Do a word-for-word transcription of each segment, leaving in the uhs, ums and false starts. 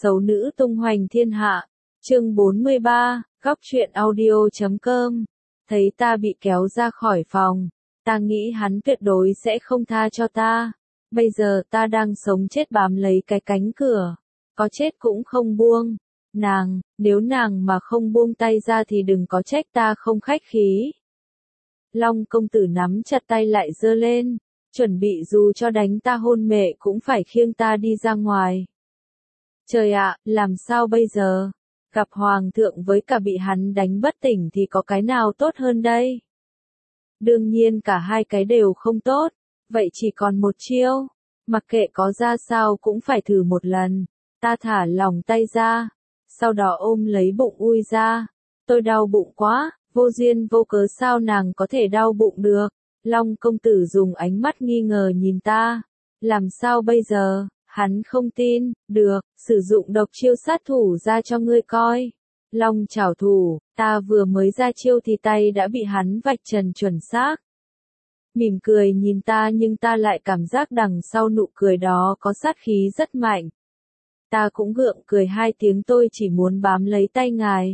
Xấu nữ tung hoành thiên hạ. Chương bốn mươi ba, góc truyện audio chấm com. Thấy ta bị kéo ra khỏi phòng, ta nghĩ hắn tuyệt đối sẽ không tha cho ta. Bây giờ ta đang sống chết bám lấy cái cánh cửa, có chết cũng không buông. Nàng, nếu nàng mà không buông tay ra thì đừng có trách ta không khách khí. Long công tử nắm chặt tay lại giơ lên, chuẩn bị dù cho đánh ta hôn mê cũng phải khiêng ta đi ra ngoài. Trời ạ, làm sao bây giờ? Gặp hoàng thượng với cả bị hắn đánh bất tỉnh thì có cái nào tốt hơn đây? Đương nhiên cả hai cái đều không tốt, vậy chỉ còn một chiêu, mặc kệ có ra sao cũng phải thử một lần. Ta thả lỏng tay ra, sau đó ôm lấy bụng ui ra. Tôi đau bụng quá, vô duyên vô cớ sao nàng có thể đau bụng được? Long công tử dùng ánh mắt nghi ngờ nhìn ta. Làm sao bây giờ? Hắn không tin. Được, sử dụng độc chiêu sát thủ ra cho ngươi coi. Long trảo thủ, ta vừa mới ra chiêu thì tay đã bị hắn vạch trần chuẩn xác. Mỉm cười nhìn ta nhưng ta lại cảm giác đằng sau nụ cười đó có sát khí rất mạnh. Ta cũng gượng cười hai tiếng, tôi chỉ muốn bám lấy tay ngài.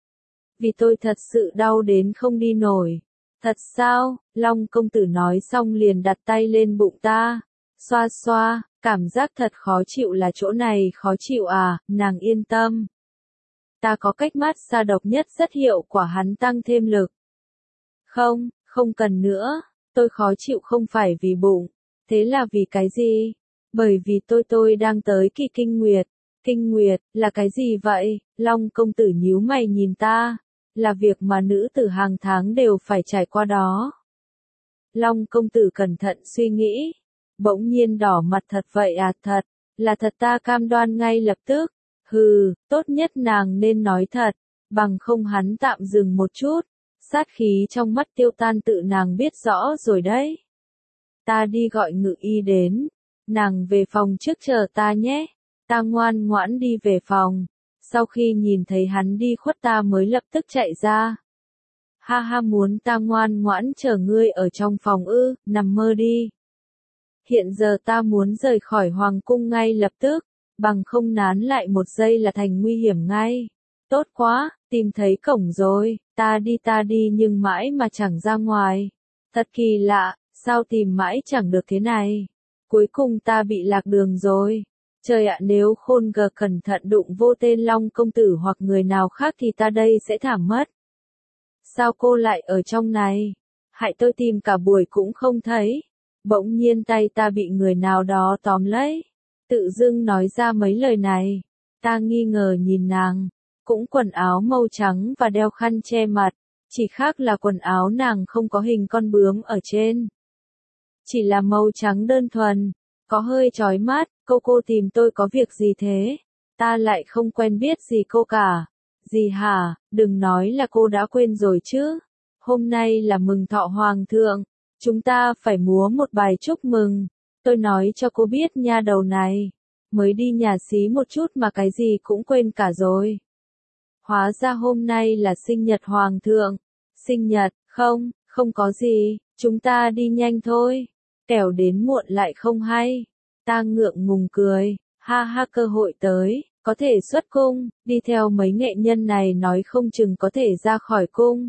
Vì tôi thật sự đau đến không đi nổi. Thật sao? Long công tử nói xong liền đặt tay lên bụng ta. Xoa xoa, cảm giác thật khó chịu là chỗ này khó chịu à, nàng yên tâm. Ta có cách mát xa độc nhất rất hiệu quả, hắn tăng thêm lực. Không, không cần nữa, tôi khó chịu không phải vì bụng. Thế là vì cái gì? Bởi vì tôi tôi đang tới kỳ kinh nguyệt. Kinh nguyệt, là cái gì vậy? Long công tử nhíu mày nhìn ta. Là việc mà nữ tử hàng tháng đều phải trải qua đó. Long công tử cẩn thận suy nghĩ. Bỗng nhiên đỏ mặt, thật vậy à? Thật, là thật, ta cam đoan ngay lập tức. Hừ, tốt nhất nàng nên nói thật, bằng không hắn tạm dừng một chút. Sát khí trong mắt tiêu tan, tự nàng biết rõ rồi đấy. Ta đi gọi ngự y đến. Nàng về phòng trước chờ ta nhé. Ta ngoan ngoãn đi về phòng. Sau khi nhìn thấy hắn đi khuất ta mới lập tức chạy ra. Ha ha, muốn ta ngoan ngoãn chờ ngươi ở trong phòng ư? Nằm mơ đi. Hiện giờ ta muốn rời khỏi hoàng cung ngay lập tức, bằng không nán lại một giây là thành nguy hiểm ngay. Tốt quá, tìm thấy cổng rồi, ta đi ta đi nhưng mãi mà chẳng ra ngoài. Thật kỳ lạ, sao tìm mãi chẳng được thế này. Cuối cùng ta bị lạc đường rồi. Trời ạ, nếu khôn gờ cẩn thận đụng vô tên Long công tử hoặc người nào khác thì ta đây sẽ thảm mất. Sao cô lại ở trong này? Hại tôi tìm cả buổi cũng không thấy. Bỗng nhiên tay ta bị người nào đó tóm lấy. Tự dưng nói ra mấy lời này. Ta nghi ngờ nhìn nàng. Cũng quần áo màu trắng và đeo khăn che mặt. Chỉ khác là quần áo nàng không có hình con bướm ở trên. Chỉ là màu trắng đơn thuần. Có hơi chói mắt. Cô cô tìm tôi có việc gì thế? Ta lại không quen biết gì cô cả. Gì hả? Đừng nói là cô đã quên rồi chứ. Hôm nay là mừng thọ hoàng thượng. Chúng ta phải múa một bài chúc mừng. Tôi nói cho cô biết nha, đầu này. Mới đi nhà xí một chút mà cái gì cũng quên cả rồi. Hóa ra hôm nay là sinh nhật hoàng thượng. Sinh nhật, không, không có gì. Chúng ta đi nhanh thôi. Kẻo đến muộn lại không hay. Ta ngượng ngùng cười. Ha ha, cơ hội tới. Có thể xuất cung. Đi theo mấy nghệ nhân này nói không chừng có thể ra khỏi cung.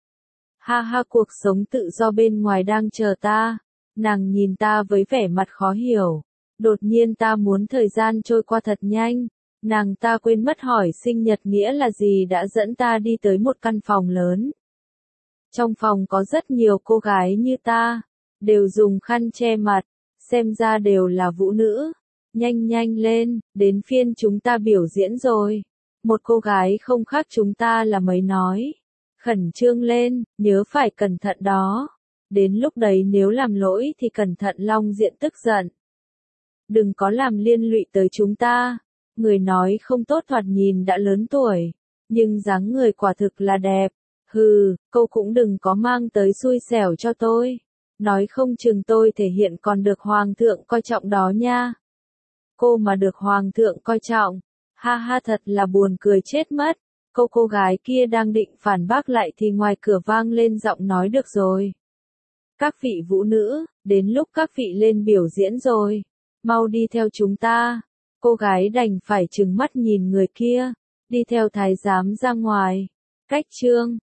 Ha ha, cuộc sống tự do bên ngoài đang chờ ta. Nàng nhìn ta với vẻ mặt khó hiểu. Đột nhiên ta muốn thời gian trôi qua thật nhanh. Nàng ta quên mất hỏi sinh nhật nghĩa là gì đã dẫn ta đi tới một căn phòng lớn. Trong phòng có rất nhiều cô gái như ta. Đều dùng khăn che mặt. Xem ra đều là vũ nữ. Nhanh nhanh lên, đến phiên chúng ta biểu diễn rồi. Một cô gái không khác chúng ta là mấy nói. Khẩn trương lên, nhớ phải cẩn thận đó. Đến lúc đấy nếu làm lỗi thì cẩn thận Long Diện tức giận. Đừng có làm liên lụy tới chúng ta. Người nói không tốt thoạt nhìn đã lớn tuổi. Nhưng dáng người quả thực là đẹp. Hừ, cô cũng đừng có mang tới xui xẻo cho tôi. Nói không chừng tôi thể hiện còn được hoàng thượng coi trọng đó nha. Cô mà được hoàng thượng coi trọng. Ha ha, thật là buồn cười chết mất. Cô cô gái kia đang định phản bác lại thì ngoài cửa vang lên giọng nói, được rồi. Các vị vũ nữ, đến lúc các vị lên biểu diễn rồi. Mau đi theo chúng ta. Cô gái đành phải trừng mắt nhìn người kia, đi theo thái giám ra ngoài. Cách chương